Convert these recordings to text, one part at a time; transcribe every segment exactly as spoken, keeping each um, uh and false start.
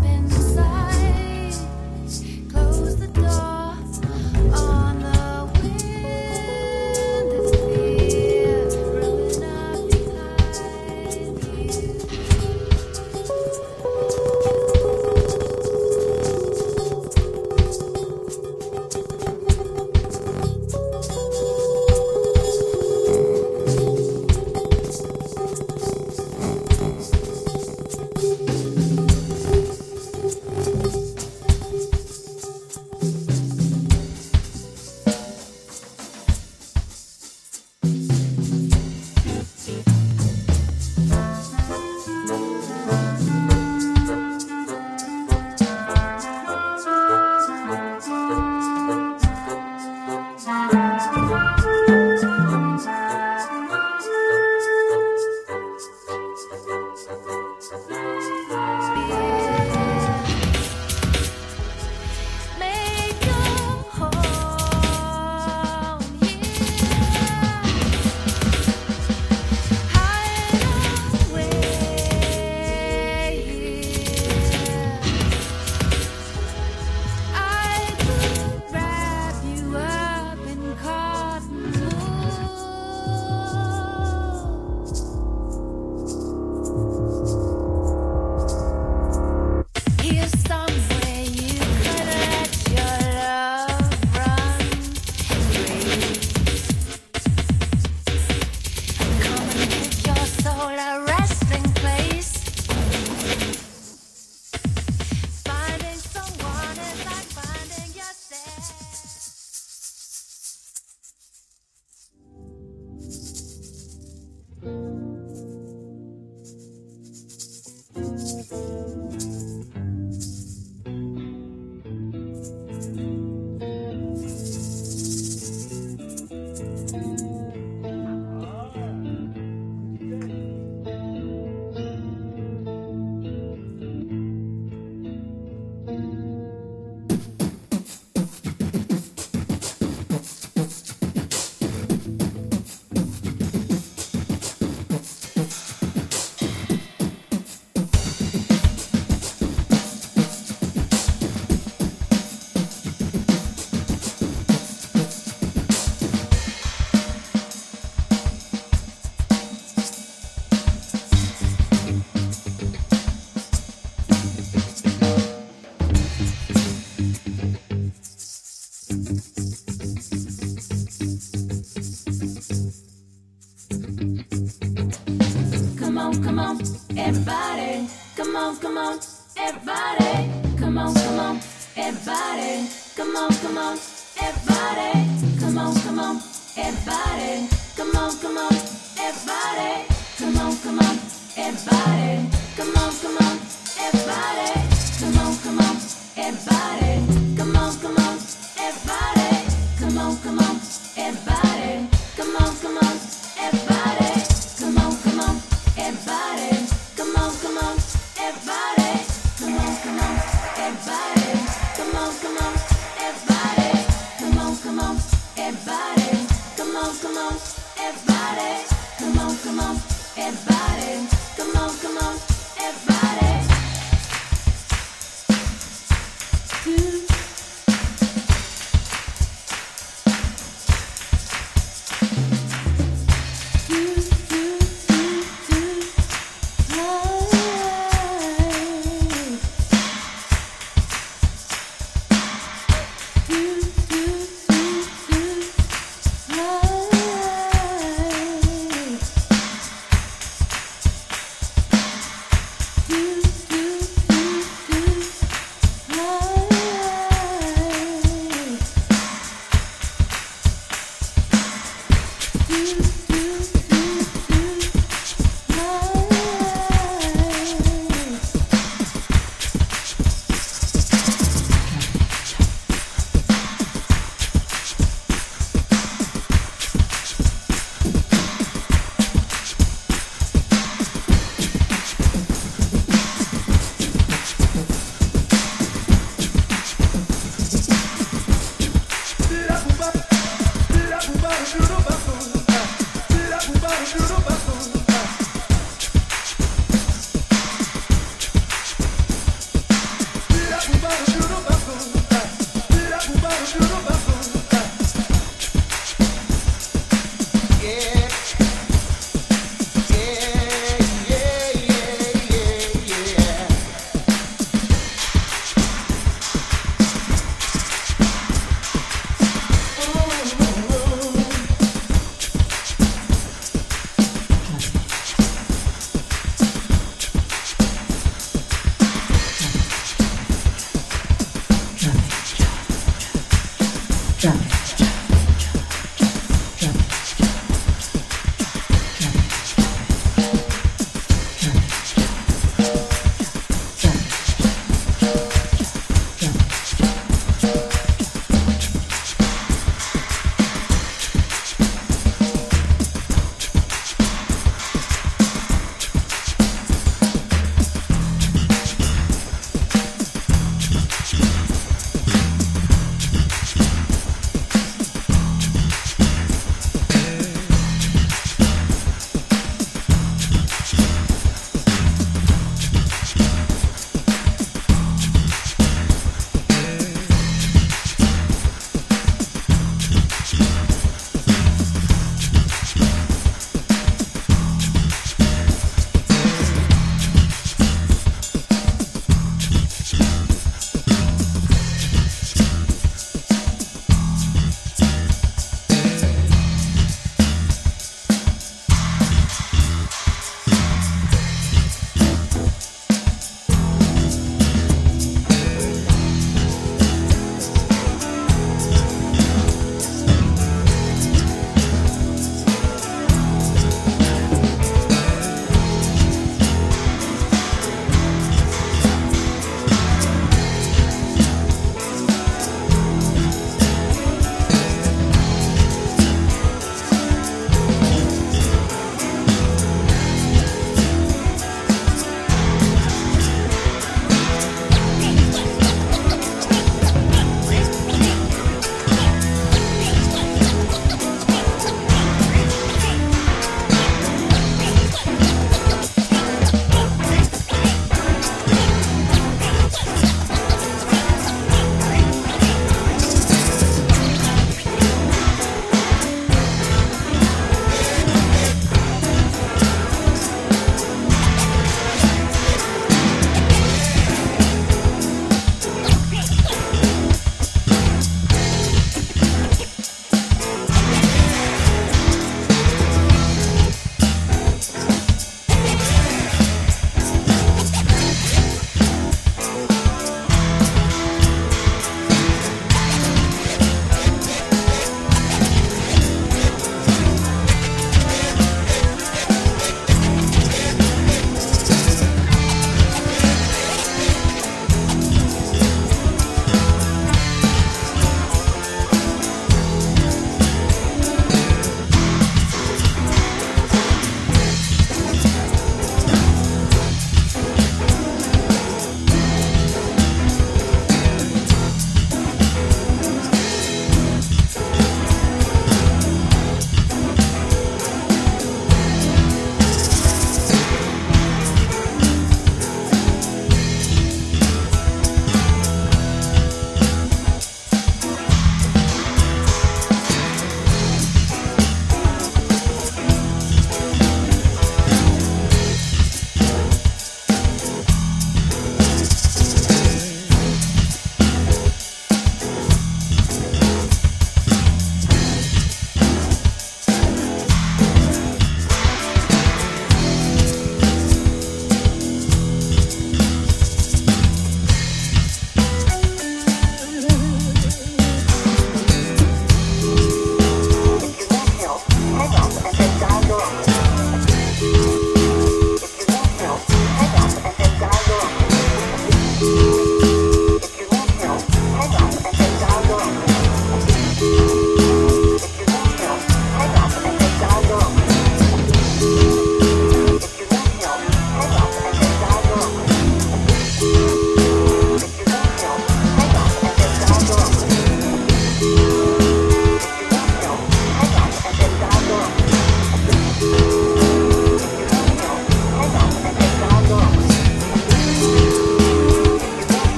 everybody. Come on, come on, everybody. Come on, come on, everybody. Come on, come on, everybody. Come on, come on, everybody. Come on, come on, everybody. Come on, come on, everybody. Come on, come on, everybody. Come on, come on, everybody. Come on, come on, everybody. Come on, come on, everybody. Come on, come on, everybody. Come on, come on, everybody. Come on, come on, everybody. Come on, come on, everybody. Come on, come on, everybody. Come on, come on, everybody. Come on, come on, everybody. Come on, come on, everybody. Come on, come on, everybody. Do. Love.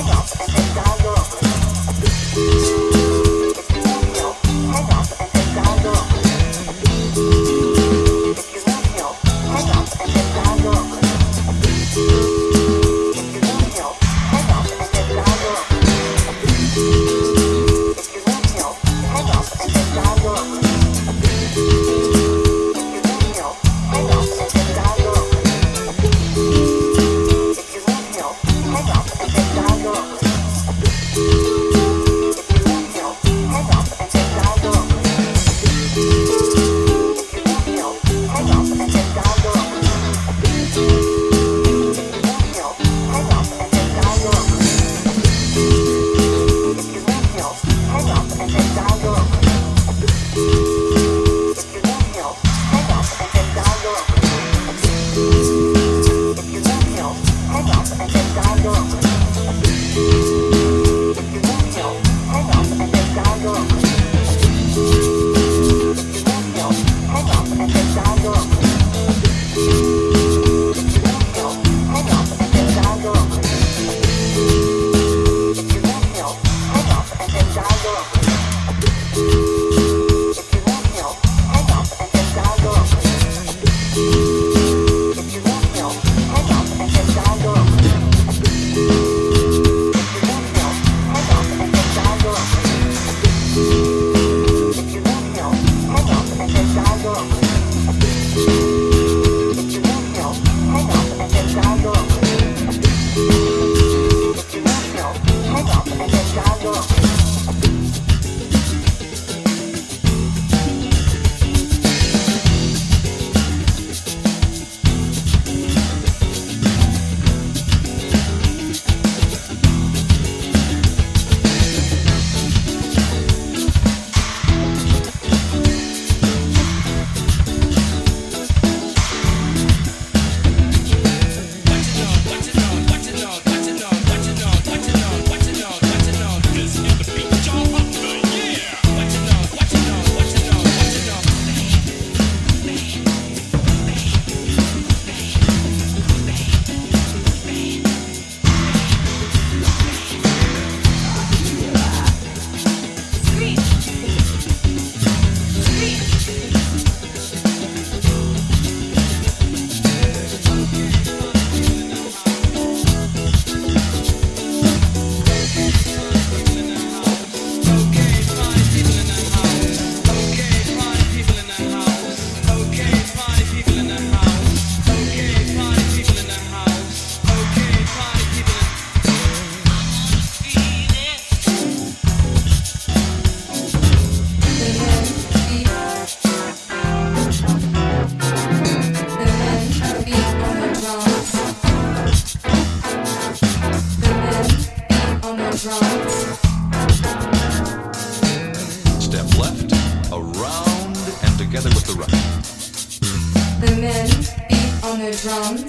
drums.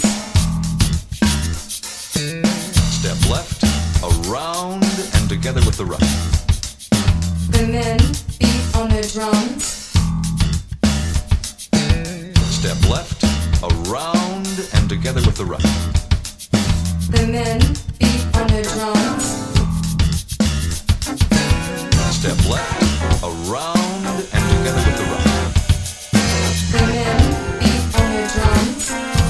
Step left, around, and together with the right. The men beat on the drums. Step left, around, and together with the right. The men beat on the drums. Step left, around, and together with the right. The men beat on the drums.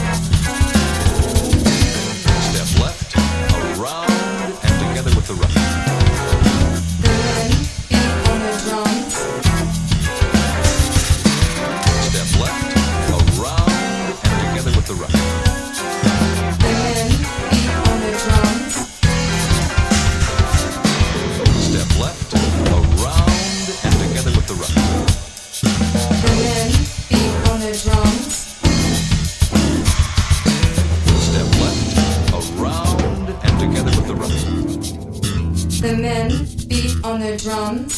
Step left, around, and together with the right. The men beat on the drums. Step left, around, and together with the right. The men beat on the drums. Step left, around, and together with the right. The men beat on the drums. Step left, around, and together with the right. The men beat on the drums.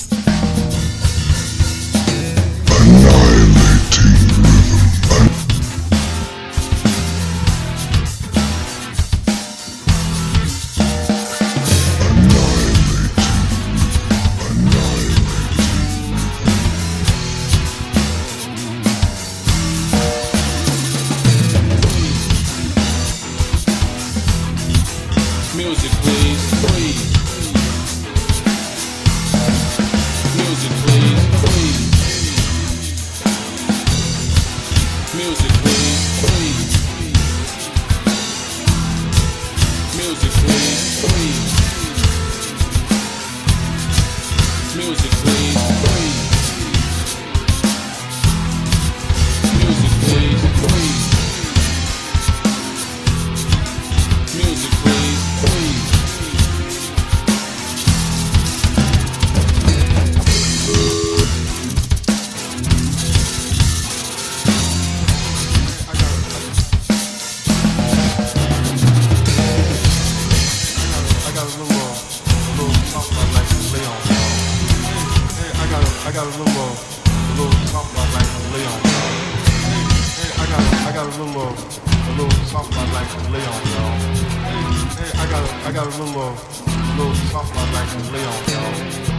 Music, please, please. got a little, uh, a little something I'd like to lay on y'all. Hey, hey, I got, I got a little, uh, a little something I'd like to lay on y'all. Hey, hey, I got, a, I got a little, uh, a little something I'd like to lay on y'all.